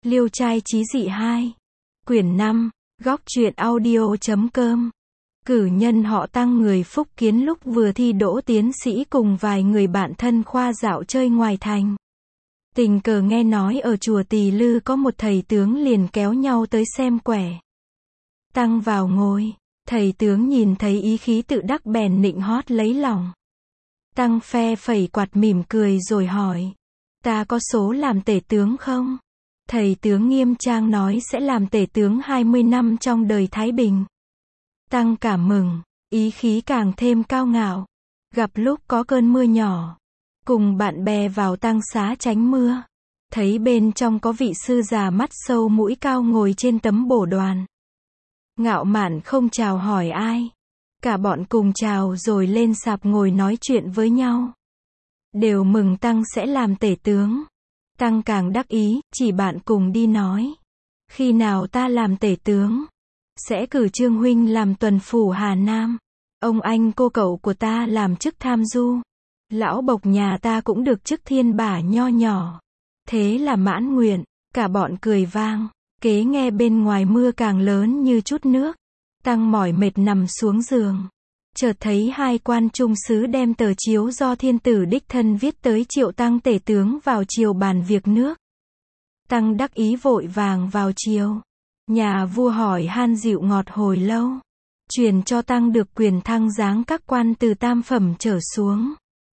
Liêu trai chí dị 2. Quyển 5. Góc truyện audio.com. Cử nhân họ Tăng người Phúc Kiến lúc vừa thi đỗ tiến sĩ cùng vài người bạn thân khoa dạo chơi ngoài thành. Tình cờ nghe nói ở chùa Tỳ Lư có một thầy tướng, liền kéo nhau tới xem quẻ. Tăng vào ngồi, thầy tướng nhìn thấy ý khí tự đắc bèn nịnh hót lấy lòng. Tăng phe phẩy quạt mỉm cười rồi hỏi: ta có số làm tể tướng không? Thầy tướng nghiêm trang nói sẽ làm tể tướng 20 năm trong đời Thái Bình. Tăng cảm mừng, ý khí càng thêm cao ngạo. Gặp lúc có cơn mưa nhỏ, cùng bạn bè vào tăng xá tránh mưa. Thấy bên trong có vị sư già mắt sâu mũi cao ngồi trên tấm bổ đoàn. Ngạo mạn không chào hỏi ai. Cả bọn cùng chào rồi lên sạp ngồi nói chuyện với nhau. Đều mừng Tăng sẽ làm tể tướng. Tăng càng đắc ý, chỉ bạn cùng đi nói: khi nào ta làm tể tướng, sẽ cử Trương huynh làm tuần phủ Hà Nam, ông anh cô cậu của ta làm chức tham du, lão bộc nhà ta cũng được chức thiên bả nho nhỏ. Thế là mãn nguyện. Cả bọn cười vang. Kế nghe bên ngoài mưa càng lớn như chút nước. Tăng mỏi mệt nằm xuống giường. Chợt thấy hai quan trung sứ đem tờ chiếu do thiên tử đích thân viết tới triệu Tăng tể tướng vào triều bàn việc nước. Tăng đắc ý vội vàng vào triều. Nhà vua hỏi han dịu ngọt hồi lâu, truyền cho Tăng được quyền thăng giáng các quan từ tam phẩm trở xuống.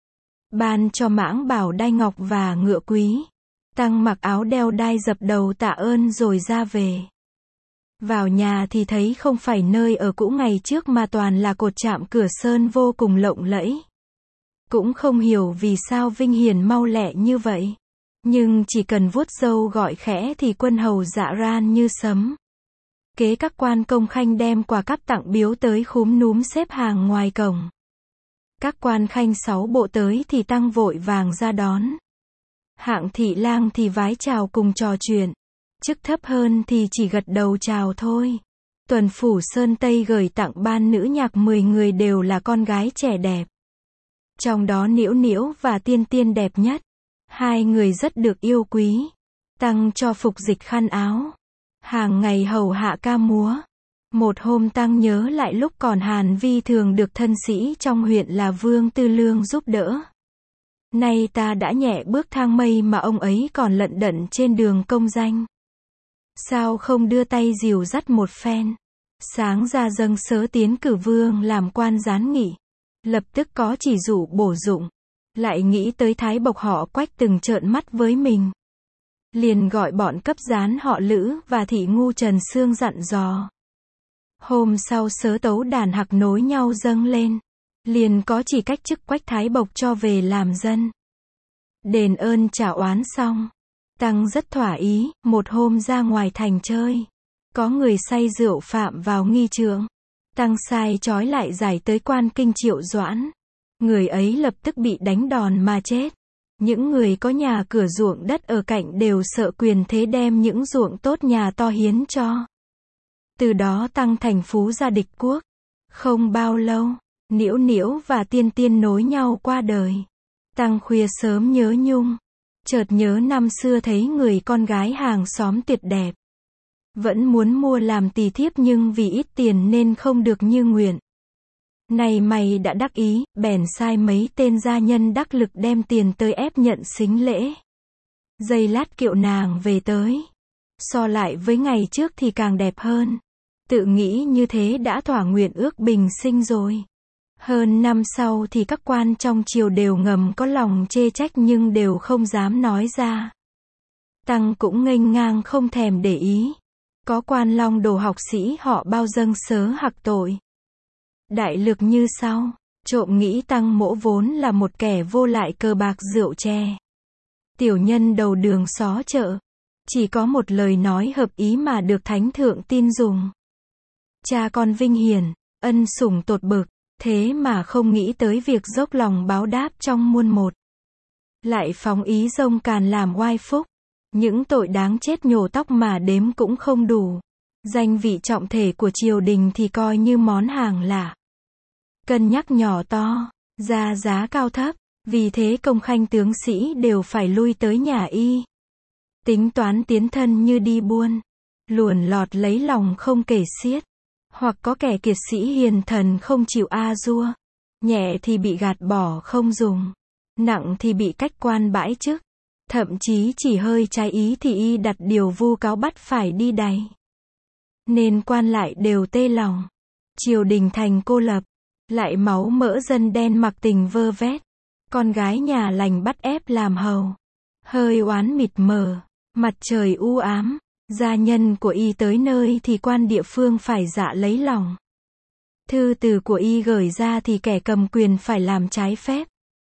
Ban cho mãng bảo đai ngọc và ngựa quý. Tăng mặc áo đeo đai dập đầu tạ ơn rồi ra về. Vào nhà thì thấy không phải nơi ở cũ ngày trước mà toàn là cột chạm cửa sơn vô cùng lộng lẫy. Cũng không hiểu vì sao vinh hiển mau lẹ như vậy. Nhưng chỉ cần vuốt râu gọi khẽ thì quân hầu dạ ran như sấm. Kế các quan công khanh đem quà cáp tặng biếu tới khúm núm xếp hàng ngoài cổng. Các quan khanh 6 bộ tới thì Tăng vội vàng ra đón. Hạng thị lang thì vái chào cùng trò chuyện. Chức thấp hơn thì chỉ gật đầu chào thôi. Tuần phủ Sơn Tây gửi tặng ban nữ nhạc 10 người đều là con gái trẻ đẹp. Trong đó Niễu Niễu và Tiên Tiên đẹp nhất. Hai người rất được yêu quý. Tăng cho phục dịch khăn áo. Hàng ngày hầu hạ ca múa. Một hôm Tăng nhớ lại lúc còn Hàn Vi thường được thân sĩ trong huyện là Vương Tư Lương giúp đỡ. Nay ta đã nhẹ bước thang mây mà ông ấy còn lận đận trên đường công danh. Sao không đưa tay dìu dắt một phen? Sáng ra dâng sớ tiến cử vương làm quan gián nghị. Lập tức có chỉ dụ bổ dụng. Lại nghĩ tới thái bộc họ Quách từng trợn mắt với mình. Liền gọi bọn cấp gián họ Lữ và thị ngu Trần Sương dặn dò. Hôm sau sớ tấu đàn hạc nối nhau dâng lên. Liền có chỉ cách chức Quách thái bộc cho về làm dân. Đền ơn trả oán xong, Tăng rất thỏa ý. Một hôm ra ngoài thành chơi, có người say rượu phạm vào nghi trượng. Tăng sai trói lại giải tới quan kinh Triệu Doãn. Người ấy lập tức bị đánh đòn mà chết. Những người có nhà cửa ruộng đất ở cạnh đều sợ quyền thế đem những ruộng tốt nhà to hiến cho. Từ đó Tăng thành phú gia địch quốc. Không bao lâu, Niễu Niễu và Tiên Tiên nối nhau qua đời. Tăng khuya sớm nhớ nhung. Chợt nhớ năm xưa thấy người con gái hàng xóm tuyệt đẹp. Vẫn muốn mua làm tỳ thiếp nhưng vì ít tiền nên không được như nguyện. Này mày đã đắc ý, bèn sai mấy tên gia nhân đắc lực đem tiền tới ép nhận sính lễ. Giây lát kiệu nàng về tới. So lại với ngày trước thì càng đẹp hơn. Tự nghĩ như thế đã thỏa nguyện ước bình sinh rồi. Hơn năm sau thì các quan trong triều đều ngầm có lòng chê trách nhưng đều không dám nói ra. Tăng cũng nghênh ngang không thèm để ý. Có quan long đồ học sĩ họ bao dâng sớ hặc tội. Đại lược như sau. Trộm nghĩ Tăng mỗ vốn là một kẻ vô lại cờ bạc rượu chè. Tiểu nhân đầu đường xó chợ. Chỉ có một lời nói hợp ý mà được thánh thượng tin dùng. Cha con vinh hiển, ân sủng tột bực. Thế mà không nghĩ tới việc dốc lòng báo đáp trong muôn một. Lại phóng ý dông càn làm oai phúc. Những tội đáng chết nhổ tóc mà đếm cũng không đủ. Danh vị trọng thể của triều đình thì coi như món hàng lạ. Cân nhắc nhỏ to, ra giá cao thấp. Vì thế công khanh tướng sĩ đều phải lui tới nhà y. tính toán tiến thân như đi buôn, luồn lọt lấy lòng không kể xiết. Hoặc có kẻ kiệt sĩ hiền thần không chịu a dua, nhẹ thì bị gạt bỏ không dùng, nặng thì bị cách quan bãi chức, thậm chí chỉ hơi trái ý thì y đặt điều vu cáo bắt phải đi đày. Nên quan lại đều tê lòng, triều đình thành cô lập, lại máu mỡ dân đen mặc tình vơ vét, con gái nhà lành bắt ép làm hầu, hơi oán mịt mờ, mặt trời u ám. Gia nhân của y tới nơi thì quan địa phương phải dạ lấy lòng. Thư từ của y gửi ra thì kẻ cầm quyền phải làm trái phép.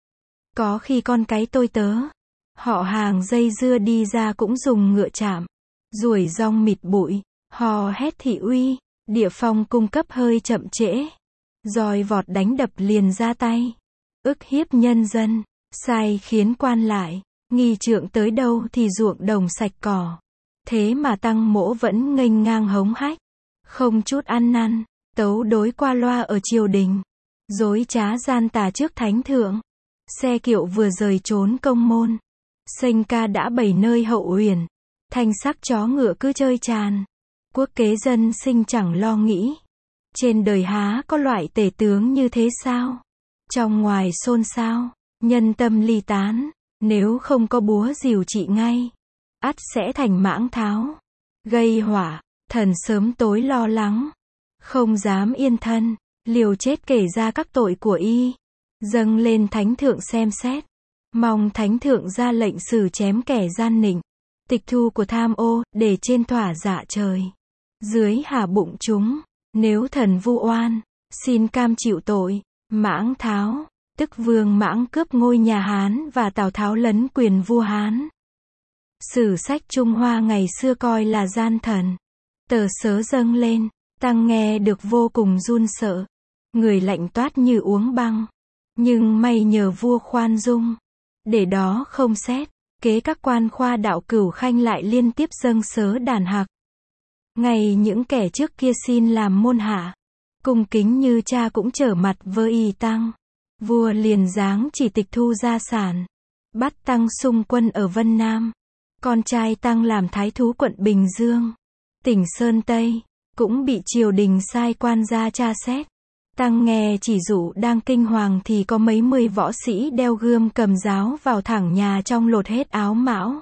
Có khi con cái tôi tớ, họ hàng dây dưa đi ra cũng dùng ngựa chạm, ruổi rong mịt bụi, hò hét thị uy, địa phong cung cấp hơi chậm trễ. Roi vọt đánh đập liền ra tay, ức hiếp nhân dân, sai khiến quan lại, nghi trượng tới đâu thì ruộng đồng sạch cỏ. Thế mà Tăng Mỗ vẫn nghênh ngang hống hách, không chút ăn năn, tấu đối qua loa ở triều đình, dối trá gian tà trước thánh thượng. Xe kiệu vừa rời trốn công môn, sênh ca đã bày nơi hậu uyển, thanh sắc chó ngựa cứ chơi tràn. Quốc kế dân sinh chẳng lo nghĩ, trên đời há có loại tể tướng như thế sao? Trong ngoài xôn xao, nhân tâm ly tán, nếu không có búa rìu trị ngay, ắt sẽ thành mãng tháo, gây họa. Thần sớm tối lo lắng, không dám yên thân, liều chết kể ra các tội của y, dâng lên thánh thượng xem xét, mong thánh thượng ra lệnh xử chém kẻ gian nịnh, tịch thu của tham ô, để trên thỏa dạ trời, dưới hạ bụng chúng. Nếu thần vu oan, xin cam chịu tội. Mãng Tháo, tức Vương Mãng cướp ngôi nhà Hán và Tào Tháo lấn quyền vua Hán. Sử sách Trung Hoa ngày xưa coi là gian thần. Tờ sớ dâng lên, Tăng nghe được vô cùng run sợ. Người lạnh toát như uống băng. Nhưng may nhờ vua khoan dung, để đó không xét, kế các quan khoa đạo Cửu Khanh lại liên tiếp dâng sớ đàn hạc. Ngay những kẻ trước kia xin làm môn hạ, cung kính như cha cũng trở mặt với y Tăng. Vua liền giáng chỉ tịch thu gia sản, bắt Tăng xung quân ở Vân Nam. Con trai Tăng làm thái thú quận Bình Dương, tỉnh Sơn Tây, cũng bị triều đình sai quan ra tra xét. Tăng nghe chỉ dụ đang kinh hoàng thì có mấy mươi võ sĩ đeo gươm cầm giáo vào thẳng nhà trong lột hết áo mão.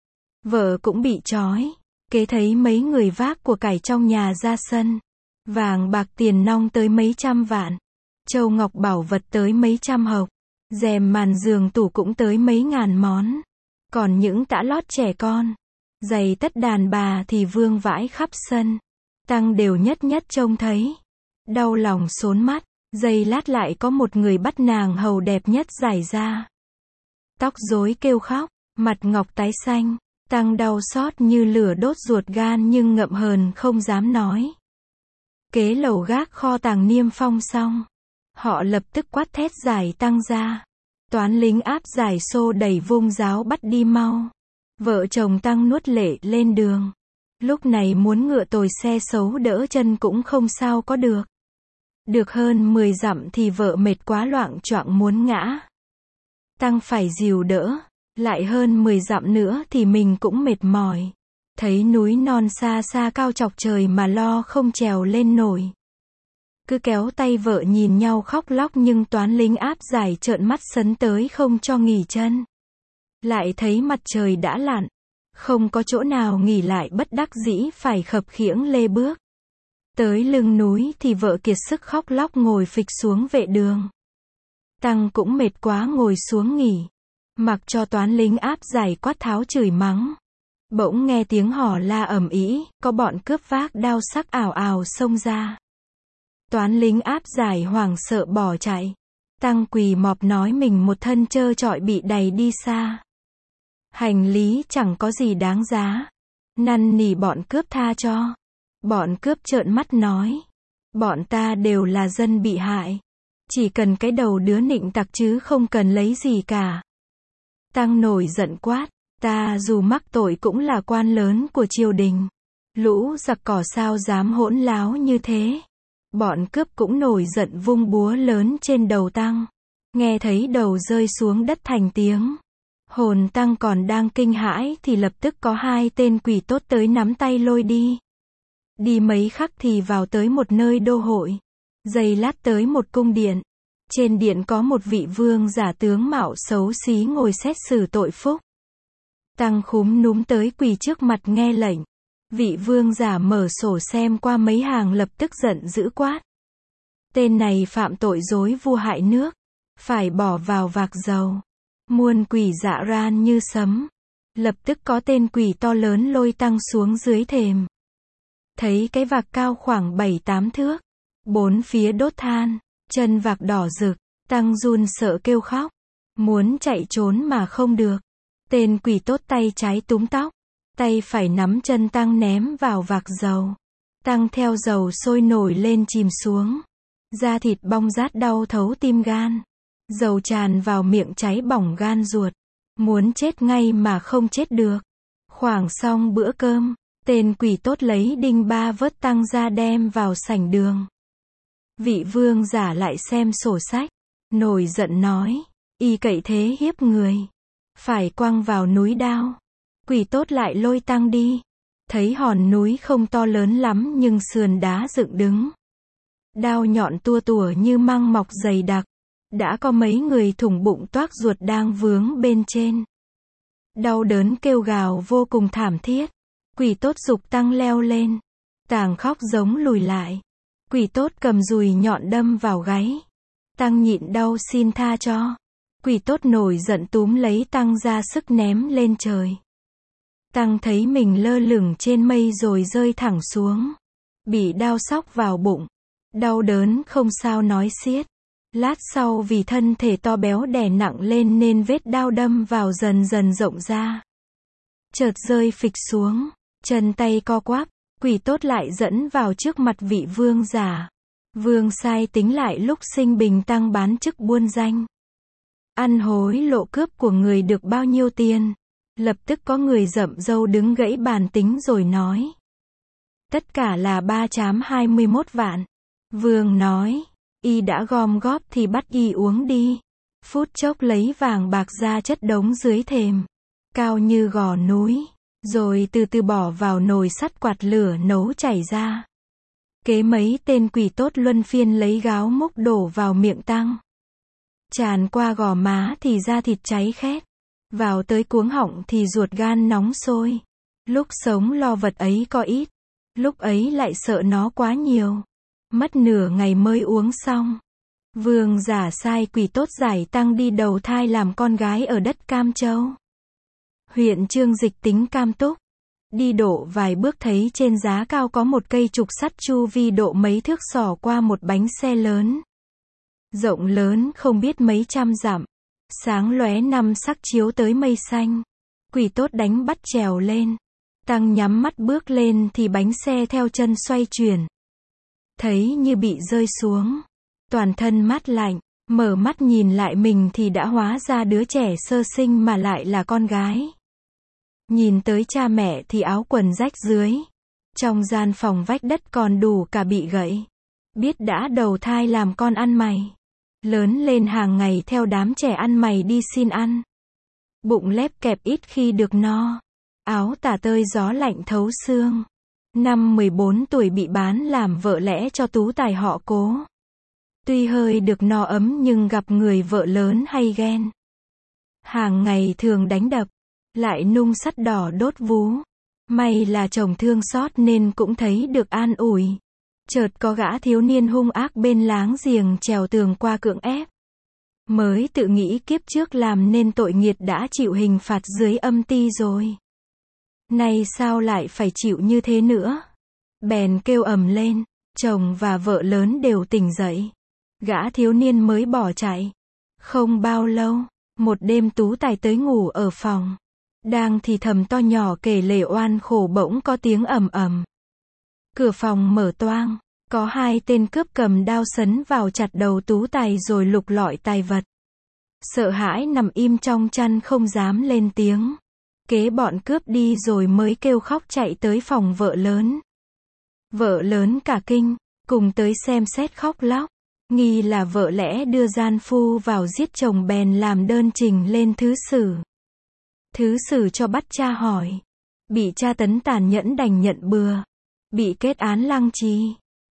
Vợ cũng bị trói. Kế thấy mấy người vác của cải trong nhà ra sân, vàng bạc tiền nong tới mấy trăm vạn, châu ngọc bảo vật tới mấy trăm hộc, rèm màn giường tủ cũng tới mấy ngàn món, còn những tã lót trẻ con, giày tất đàn bà thì vương vãi khắp sân. Tăng đều nhất nhất trông thấy, đau lòng xốn mắt. Giây lát lại có một người bắt nàng hầu đẹp nhất giải ra, tóc rối kêu khóc, mặt ngọc tái xanh. Tăng đau xót như lửa đốt ruột gan nhưng ngậm hờn không dám nói. Kế lầu gác kho tàng niêm phong xong, họ lập tức quát thét giải Tăng ra. Toán lính áp giải xô đẩy vung giáo bắt đi mau. Vợ chồng Tăng nuốt lệ lên đường. Lúc này muốn ngựa tồi xe xấu đỡ chân cũng không sao có được. Được hơn 10 dặm thì vợ mệt quá loạng choạng muốn ngã. Tăng phải dìu đỡ. Lại hơn 10 dặm nữa thì mình cũng mệt mỏi. Thấy núi non xa xa cao chọc trời mà lo không trèo lên nổi. Cứ kéo tay vợ nhìn nhau khóc lóc nhưng toán lính áp giải trợn mắt sấn tới không cho nghỉ chân. Lại thấy mặt trời đã lặn. Không có chỗ nào nghỉ lại bất đắc dĩ phải khập khiễng lê bước. Tới lưng núi thì vợ kiệt sức khóc lóc ngồi phịch xuống vệ đường. Tăng cũng mệt quá ngồi xuống nghỉ. Mặc cho toán lính áp giải quát tháo chửi mắng. Bỗng nghe tiếng hò la ầm ĩ, có bọn cướp vác đao sắc ảo ảo xông ra. Toán lính áp giải hoảng sợ bỏ chạy. Tăng quỳ mọp nói mình một thân trơ trọi bị đày đi xa. Hành lý chẳng có gì đáng giá. Năn nỉ bọn cướp tha cho. Bọn cướp trợn mắt nói. Bọn ta đều là dân bị hại. Chỉ cần cái đầu đứa nịnh tặc chứ không cần lấy gì cả. Tăng nổi giận quát, ta dù mắc tội cũng là quan lớn của triều đình. Lũ giặc cỏ sao dám hỗn láo như thế. Bọn cướp cũng nổi giận vung búa lớn trên đầu Tăng. Nghe thấy đầu rơi xuống đất thành tiếng. Hồn Tăng còn đang kinh hãi thì lập tức có hai tên quỷ tốt tới nắm tay lôi đi. Đi mấy khắc thì vào tới một nơi đô hội. Giây lát tới một cung điện. Trên điện có một vị vương giả tướng mạo xấu xí ngồi xét xử tội phúc. Tăng khúm núm tới quỳ trước mặt nghe lệnh. Vị vương giả mở sổ xem qua mấy hàng lập tức giận dữ quát. Tên này phạm tội dối vu hại nước. Phải bỏ vào vạc dầu. Muôn quỷ dạ ran như sấm. Lập tức có tên quỷ to lớn lôi Tăng xuống dưới thềm. Thấy cái vạc cao khoảng 7-8 thước. Bốn phía đốt than. Chân vạc đỏ rực. Tăng run sợ kêu khóc. Muốn chạy trốn mà không được. Tên quỷ tốt tay trái túm tóc. Tay phải nắm chân Tăng ném vào vạc dầu. Tăng theo dầu sôi nổi lên chìm xuống. Da thịt bong rát đau thấu tim gan. Dầu tràn vào miệng cháy bỏng gan ruột. Muốn chết ngay mà không chết được. Khoảng xong bữa cơm, tên quỷ tốt lấy đinh ba vớt Tăng ra đem vào sảnh đường. Vị vương giả lại xem sổ sách. Nổi giận nói. Y cậy thế hiếp người. Phải quăng vào núi đao. Quỷ tốt lại lôi Tăng đi. Thấy hòn núi không to lớn lắm nhưng sườn đá dựng đứng. Đao nhọn tua tủa như măng mọc dày đặc. Đã có mấy người thủng bụng toác ruột đang vướng bên trên. Đau đớn kêu gào vô cùng thảm thiết. Quỷ tốt giục Tăng leo lên. Tàng khóc giống lùi lại. Quỷ tốt cầm dùi nhọn đâm vào gáy. Tăng nhịn đau xin tha cho. Quỷ tốt nổi giận túm lấy Tăng ra sức ném lên trời. Tăng thấy mình lơ lửng trên mây rồi rơi thẳng xuống. Bị đao xóc vào bụng. Đau đớn không sao nói xiết. Lát sau vì thân thể to béo đè nặng lên nên vết đao đâm vào dần dần rộng ra. Chợt rơi phịch xuống. Chân tay co quắp. Quỷ tốt lại dẫn vào trước mặt vị vương giả. Vương sai tính lại lúc sinh bình Tăng bán chức buôn danh. Ăn hối lộ cướp của người được bao nhiêu tiền. Lập tức có người rậm râu đứng gãy bàn tính rồi nói. Tất cả là 321 vạn. Vương nói. Y đã gom góp thì bắt y uống đi. Phút chốc lấy vàng bạc ra chất đống dưới thềm. Cao như gò núi. Rồi từ từ bỏ vào nồi sắt quạt lửa nấu chảy ra. Kế mấy tên quỷ tốt luân phiên lấy gáo múc đổ vào miệng Tăng. Tràn qua gò má thì da thịt cháy khét. Vào tới cuống họng thì ruột gan nóng sôi. Lúc sống lo vật ấy có ít. Lúc ấy lại sợ nó quá nhiều. Mất nửa ngày mới uống xong. Vương giả sai quỷ tốt giải Tăng đi đầu thai làm con gái ở đất Cam Châu. Huyện Chương Dịch tính Cam Túc. Đi độ vài bước thấy trên giá cao có một cây trục sắt chu vi độ mấy thước xỏ qua một bánh xe lớn. Rộng lớn không biết mấy trăm dặm. Sáng lóe năm sắc chiếu tới mây xanh. Quỷ tốt đánh bắt trèo lên. Tăng nhắm mắt bước lên thì bánh xe theo chân xoay chuyển. Thấy như bị rơi xuống. Toàn thân mát lạnh. Mở mắt nhìn lại mình thì đã hóa ra đứa trẻ sơ sinh mà lại là con gái. Nhìn tới cha mẹ thì áo quần rách dưới. Trong gian phòng vách đất còn đủ cả bị gãy. Biết đã đầu thai làm con ăn mày. Lớn lên hàng ngày theo đám trẻ ăn mày đi xin ăn. Bụng lép kẹp ít khi được no. Áo tả tơi gió lạnh thấu xương. Năm 14 tuổi bị bán làm vợ lẽ cho tú tài họ Cố. Tuy hơi được no ấm nhưng gặp người vợ lớn hay ghen. Hàng ngày thường đánh đập. Lại nung sắt đỏ đốt vú. May là chồng thương xót nên cũng thấy được an ủi. Chợt có gã thiếu niên hung ác bên láng giềng trèo tường qua cưỡng ép. Mới tự nghĩ kiếp trước làm nên tội nghiệt đã chịu hình phạt dưới âm ti rồi. Nay sao lại phải chịu như thế nữa? Bèn kêu ầm lên. Chồng và vợ lớn đều tỉnh dậy. Gã thiếu niên mới bỏ chạy. Không bao lâu, một đêm tú tài tới ngủ ở phòng. Đang thì thầm to nhỏ kể lể oan khổ bỗng có tiếng ầm ầm. Cửa phòng mở toang. Có hai tên cướp cầm đao sấn vào chặt đầu tú tài rồi lục lọi tài vật. Sợ hãi nằm im trong chăn không dám lên tiếng. Kế bọn cướp đi rồi mới kêu khóc chạy tới phòng vợ lớn. Vợ lớn cả kinh, cùng tới xem xét khóc lóc. Nghi là vợ lẽ đưa gian phu vào giết chồng bèn làm đơn trình lên thứ sử. Thứ sử cho bắt cha hỏi. Bị tra tấn tàn nhẫn đành nhận bừa. Bị kết án lăng trì.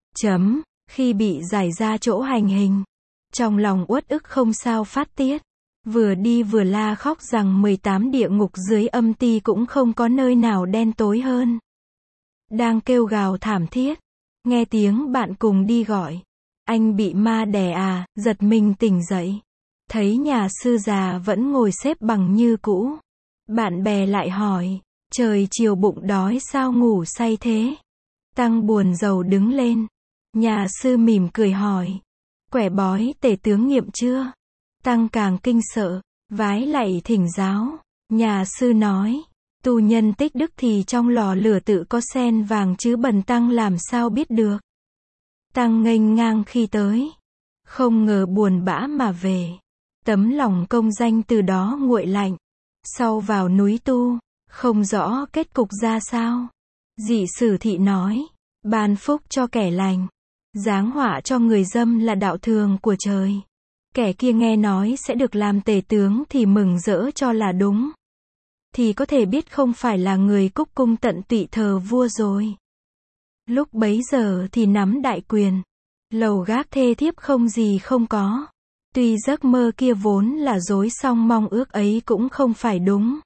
Khi bị giải ra chỗ hành hình. Trong lòng uất ức không sao phát tiết. Vừa đi vừa la khóc rằng 18 địa ngục dưới âm ti cũng không có nơi nào đen tối hơn. Đang kêu gào thảm thiết. Nghe tiếng bạn cùng đi gọi. Anh bị ma đè à, giật mình tỉnh dậy. Thấy nhà sư già vẫn ngồi xếp bằng như cũ. Bạn bè lại hỏi, trời chiều bụng đói sao ngủ say thế? Tăng buồn rầu đứng lên. Nhà sư mỉm cười hỏi, quẻ bói tể tướng nghiệm chưa? Tăng càng kinh sợ, vái lạy thỉnh giáo. Nhà sư nói, tu nhân tích đức thì trong lò lửa tự có sen vàng chứ bần tăng làm sao biết được. Tăng nghênh ngang khi tới, không ngờ buồn bã mà về. Tấm lòng công danh từ đó nguội lạnh. Sau vào núi tu, không rõ kết cục ra sao. Dị sử thị nói, ban phúc cho kẻ lành, giáng họa cho người dâm là đạo thường của trời. Kẻ kia nghe nói sẽ được làm tể tướng thì mừng rỡ cho là đúng. Thì có thể biết không phải là người cúc cung tận tụy thờ vua rồi. Lúc bấy giờ thì nắm đại quyền. Lầu gác thê thiếp không gì không có. Tuy giấc mơ kia vốn là dối song mong ước ấy cũng không phải đúng.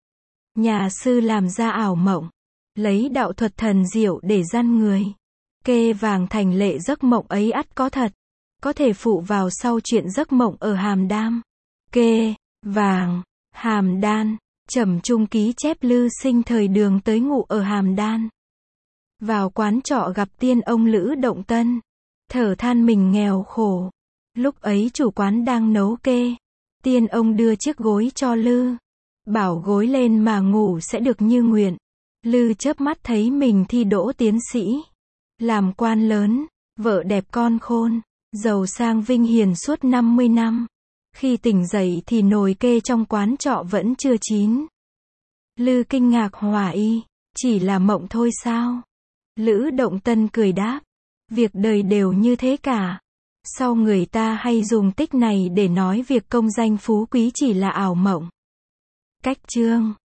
Nhà sư làm ra ảo mộng. Lấy đạo thuật thần diệu để gian người. Kê vàng thành lệ giấc mộng ấy ắt có thật. Có thể phụ vào sau chuyện giấc mộng ở Hàm Đam. Kê, vàng, Hàm Đan. Trầm trung ký chép Lư Sinh thời Đường tới ngụ ở Hàm Đan. Vào quán trọ gặp tiên ông Lữ Động Tân. Thở than mình nghèo khổ. Lúc ấy chủ quán đang nấu kê. Tiên ông đưa chiếc gối cho Lư. Bảo gối lên mà ngủ sẽ được như nguyện. Lư chớp mắt thấy mình thi đỗ tiến sĩ. Làm quan lớn, vợ đẹp con khôn, giàu sang vinh hiền suốt 50 năm. Khi tỉnh dậy thì nồi kê trong quán trọ vẫn chưa chín. Lư kinh ngạc hỏi y, chỉ là mộng thôi sao? Lữ Động Tân cười đáp, việc đời đều như thế cả. Sau người ta hay dùng tích này để nói việc công danh phú quý chỉ là ảo mộng. Cách chương